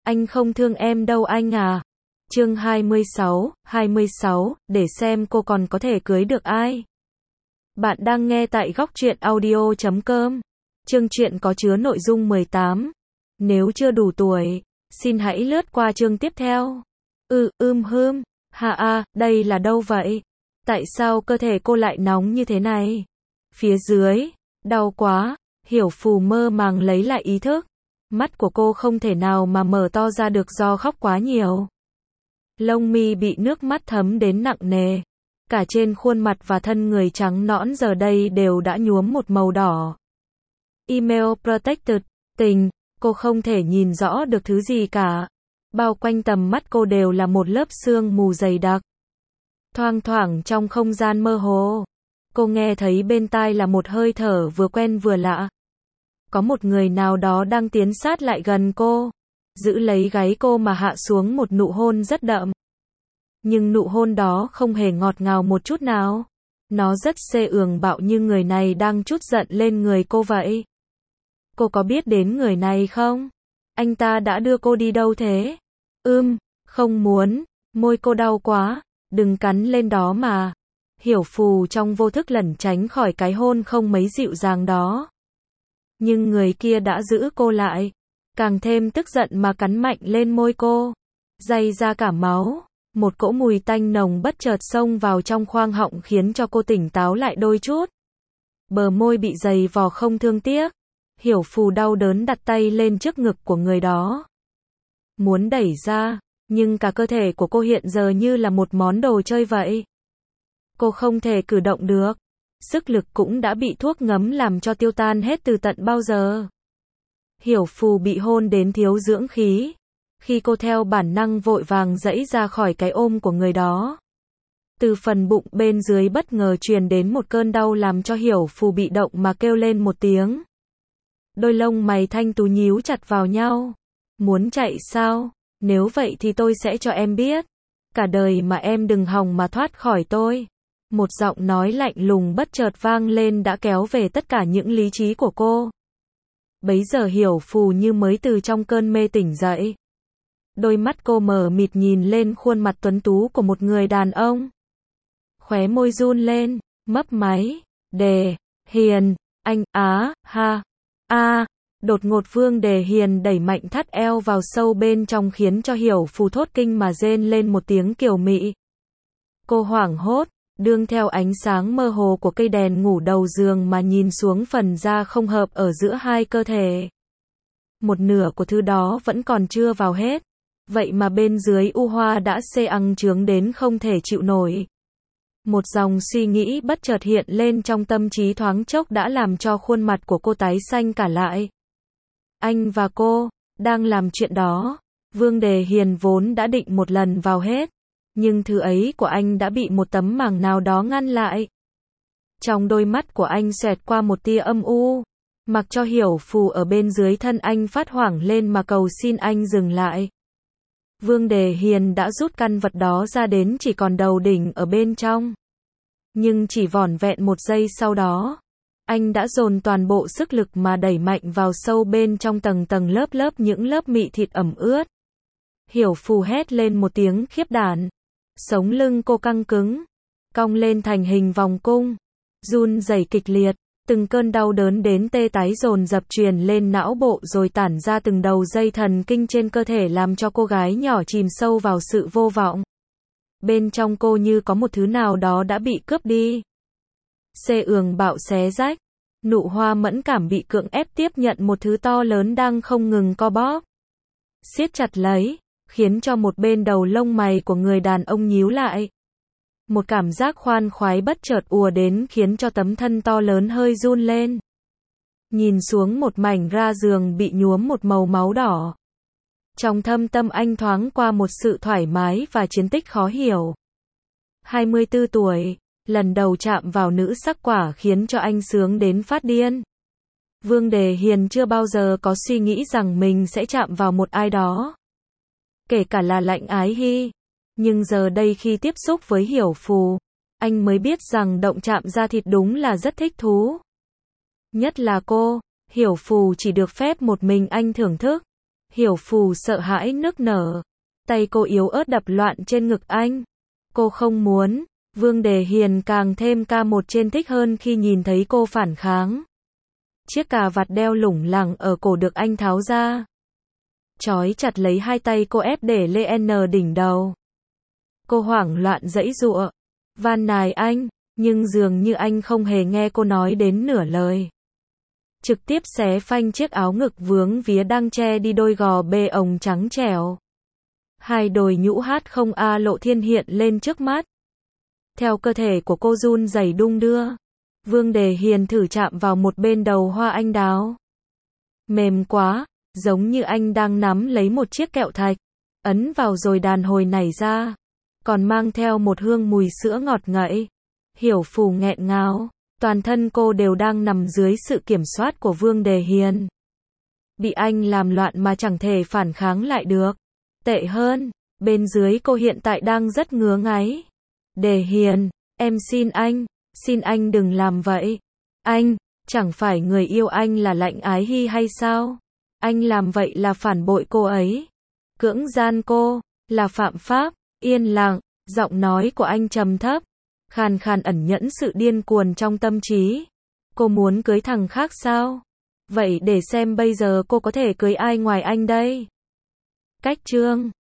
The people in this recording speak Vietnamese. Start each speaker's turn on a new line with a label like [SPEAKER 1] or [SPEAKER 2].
[SPEAKER 1] Anh không thương em đâu anh à. Chương 26, để xem cô còn có thể cưới được ai. Bạn đang nghe tại góc truyện audio.com. Chương truyện có chứa nội dung 18. Nếu chưa đủ tuổi, xin hãy lướt qua chương tiếp theo. Đây là đâu vậy? Tại sao cơ thể cô lại nóng như thế này? Phía dưới, đau quá. Hiểu Phù mơ màng lấy lại ý thức. Mắt của cô không thể nào mà mở to ra được do khóc quá nhiều. Lông mi bị nước mắt thấm đến nặng nề. Cả trên khuôn mặt và thân người trắng nõn giờ đây đều đã nhuốm một màu đỏ. Email protected, tình, cô không thể nhìn rõ được thứ gì cả. Bao quanh tầm mắt cô đều là một lớp sương mù dày đặc. Thoang thoảng trong không gian mơ hồ, cô nghe thấy bên tai là một hơi thở vừa quen vừa lạ. Có một người nào đó đang tiến sát lại gần cô, giữ lấy gáy cô mà hạ xuống một nụ hôn rất đậm. Nhưng nụ hôn đó không hề ngọt ngào một chút nào. Nó rất bạo như người này đang trút giận lên người cô vậy. Cô có biết đến người này không? Anh ta đã đưa cô đi đâu thế? Không muốn, môi cô đau quá, đừng cắn lên đó mà. Hiểu Phù trong vô thức lẩn tránh khỏi cái hôn không mấy dịu dàng đó. Nhưng người kia đã giữ cô lại, càng thêm tức giận mà cắn mạnh lên môi cô, day ra cả máu. Một cỗ mùi tanh nồng bất chợt xông vào trong khoang họng khiến cho cô tỉnh táo lại đôi chút. Bờ môi bị giày vò không thương tiếc. Hiểu Phù đau đớn đặt tay lên trước ngực của người đó. Muốn đẩy ra, nhưng cả cơ thể của cô hiện giờ như là một món đồ chơi vậy. Cô không thể cử động được. Sức lực cũng đã bị thuốc ngấm làm cho tiêu tan hết từ tận bao giờ. Hiểu Phù bị hôn đến thiếu dưỡng khí. Khi cô theo bản năng vội vàng giãy ra khỏi cái ôm của người đó, từ phần bụng bên dưới bất ngờ truyền đến một cơn đau làm cho Hiểu Phù bị động mà kêu lên một tiếng. Đôi lông mày thanh tú nhíu chặt vào nhau. Muốn chạy sao? Nếu vậy thì tôi sẽ cho em biết. Cả đời mà em đừng hòng mà thoát khỏi tôi. Một giọng nói lạnh lùng bất chợt vang lên đã kéo về tất cả những lý trí của cô. Bấy giờ Hiểu Phù như mới từ trong cơn mê tỉnh dậy. Đôi mắt cô mờ mịt nhìn lên khuôn mặt tuấn tú của một người đàn ông. Khóe môi run lên, mấp máy, Đề Hiền, anh, Đột ngột Vương Đề Hiền đẩy mạnh thắt eo vào sâu bên trong khiến cho Hiểu Phù thốt kinh mà rên lên một tiếng kiều mị. Cô hoảng hốt, đương theo ánh sáng mơ hồ của cây đèn ngủ đầu giường mà nhìn xuống phần da không hợp ở giữa hai cơ thể. Một nửa của thứ đó vẫn còn chưa vào hết. Vậy mà bên dưới u hoa đã ăng chướng đến không thể chịu nổi. Một dòng suy nghĩ bất chợt hiện lên trong tâm trí thoáng chốc đã làm cho khuôn mặt của cô tái xanh cả lại. Anh và cô đang làm chuyện đó. Vương Đề Hiền vốn đã định một lần vào hết, nhưng thứ ấy của anh đã bị một tấm màng nào đó ngăn lại. Trong đôi mắt của anh xẹt qua một tia âm u, mặc cho Hiểu Phù ở bên dưới thân anh phát hoảng lên mà cầu xin anh dừng lại. Vương Đề Hiền đã rút căn vật đó ra đến chỉ còn đầu đỉnh ở bên trong. Nhưng chỉ vỏn vẹn một giây sau đó, anh đã dồn toàn bộ sức lực mà đẩy mạnh vào sâu bên trong tầng tầng lớp lớp những lớp mị thịt ẩm ướt. Hiểu Phù hét lên một tiếng khiếp đảm. Sống lưng cô căng cứng, cong lên thành hình vòng cung, run rẩy kịch liệt. Từng cơn đau đớn đến tê tái dồn dập truyền lên não bộ rồi tản ra từng đầu dây thần kinh trên cơ thể làm cho cô gái nhỏ chìm sâu vào sự vô vọng. Bên trong cô như có một thứ nào đó đã bị cướp đi. Bạo xé rách. Nụ hoa mẫn cảm bị cưỡng ép tiếp nhận một thứ to lớn đang không ngừng co bóp. Siết chặt lấy, khiến cho một bên đầu lông mày của người đàn ông nhíu lại. Một cảm giác khoan khoái bất chợt ùa đến khiến cho tấm thân to lớn hơi run lên. Nhìn xuống một mảnh ra giường bị nhuốm một màu máu đỏ. Trong thâm tâm anh thoáng qua một sự thoải mái và chiến tích khó hiểu. 24 tuổi, lần đầu chạm vào nữ sắc quả khiến cho anh sướng đến phát điên. Vương Đề Hiền chưa bao giờ có suy nghĩ rằng mình sẽ chạm vào một ai đó, kể cả là Lạnh Ái Hy. Nhưng giờ đây khi tiếp xúc với Hiểu Phù, anh mới biết rằng động chạm da thịt đúng là rất thích thú. Nhất là cô, Hiểu Phù chỉ được phép một mình anh thưởng thức. Hiểu Phù sợ hãi nức nở. Tay cô yếu ớt đập loạn trên ngực anh. Cô không muốn. Vương Đề Hiền càng thêm ca một trên thích hơn khi nhìn thấy cô phản kháng. Chiếc cà vạt đeo lủng lẳng ở cổ được anh tháo ra. Trói chặt lấy hai tay cô ép để lên đỉnh đầu. Cô hoảng loạn giãy giụa, van nài anh, nhưng dường như anh không hề nghe cô nói đến nửa lời. Trực tiếp xé phanh chiếc áo ngực vướng vía đang che đi đôi gò bê ồng trắng trẻo. Hai đồi nhũ hát không a lộ thiên hiện lên trước mắt. Theo cơ thể của cô run rẩy đung đưa, Vương Đề Hiền thử chạm vào một bên đầu hoa anh đào. Mềm quá, giống như anh đang nắm lấy một chiếc kẹo thạch, ấn vào rồi đàn hồi nảy ra, còn mang theo một hương mùi sữa ngọt ngậy. Hiểu Phù nghẹn ngào, toàn thân cô đều đang nằm dưới sự kiểm soát của Vương Đề Hiền. Bị anh làm loạn mà chẳng thể phản kháng lại được. Tệ hơn, bên dưới cô hiện tại đang rất ngứa ngáy. Đề Hiền, em xin anh đừng làm vậy. Anh, chẳng phải người yêu anh là Lạnh Ái Hy hay sao? Anh làm vậy là phản bội cô ấy. Cưỡng gian cô, là phạm pháp. Yên lặng, giọng nói của anh trầm thấp, khàn khàn ẩn nhẫn sự điên cuồng trong tâm trí. Cô muốn cưới thằng khác sao? Vậy để xem bây giờ cô có thể cưới ai ngoài anh đây? Cách chương